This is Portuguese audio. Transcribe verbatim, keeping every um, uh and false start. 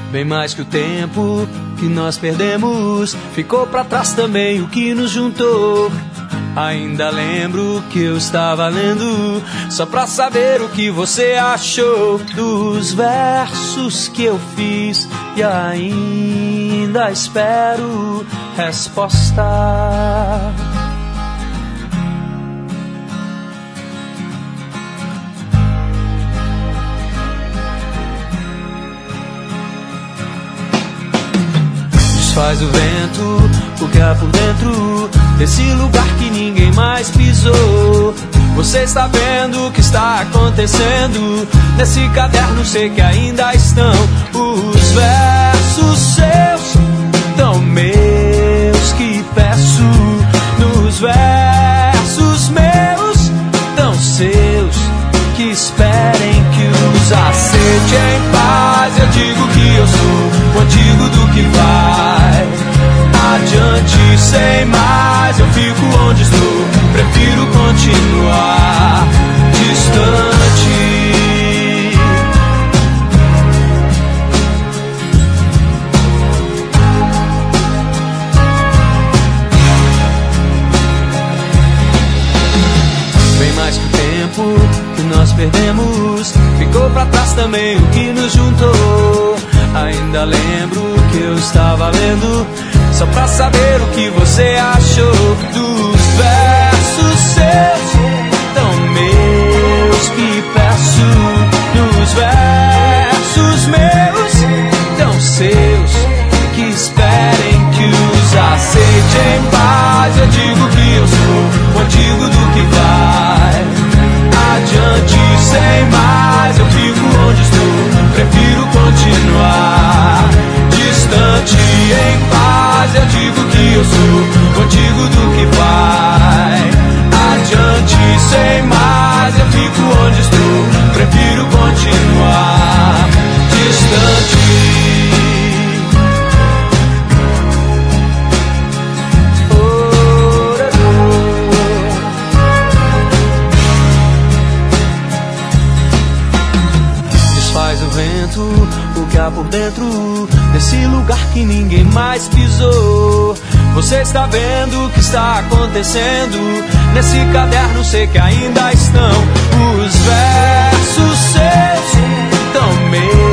Bem mais que o tempo que nós perdemos, ficou pra trás também o que nos juntou. Ainda lembro que eu estava lendo só pra saber o que você achou dos versos que eu fiz, e ainda espero resposta. Faz o vento, o que há por dentro desse lugar que ninguém mais pisou. Você está vendo o que está acontecendo nesse caderno, sei que ainda estão os versos seus, tão meus que peço. Nos versos meus, tão seus, que esperem que os aceite em paz. Eu digo que eu sou o antigo do que vai adiante sem mais. Eu fico onde estou, prefiro continuar distante. Bem mais que o tempo que nós perdemos, ficou pra trás também o que nos juntou. Ainda lembro que eu estava lendo só pra saber o que você achou dos versos seus, tão meus que peço. Nos versos meus, tão seus, que esperem que os aceite em paz. Eu digo que eu sou o antigo do que vai adiante sem mais. Eu fico onde estou, prefiro continuar distante em paz. Eu digo que eu sou o antigo do que vai adiante sem mais. Eu fico onde estou, prefiro continuar distante. Desfaz o vento, o que há por dentro desse lugar que ninguém mais pisou. Você está vendo o que está acontecendo nesse caderno, sei que ainda estão os versos seus, tão meus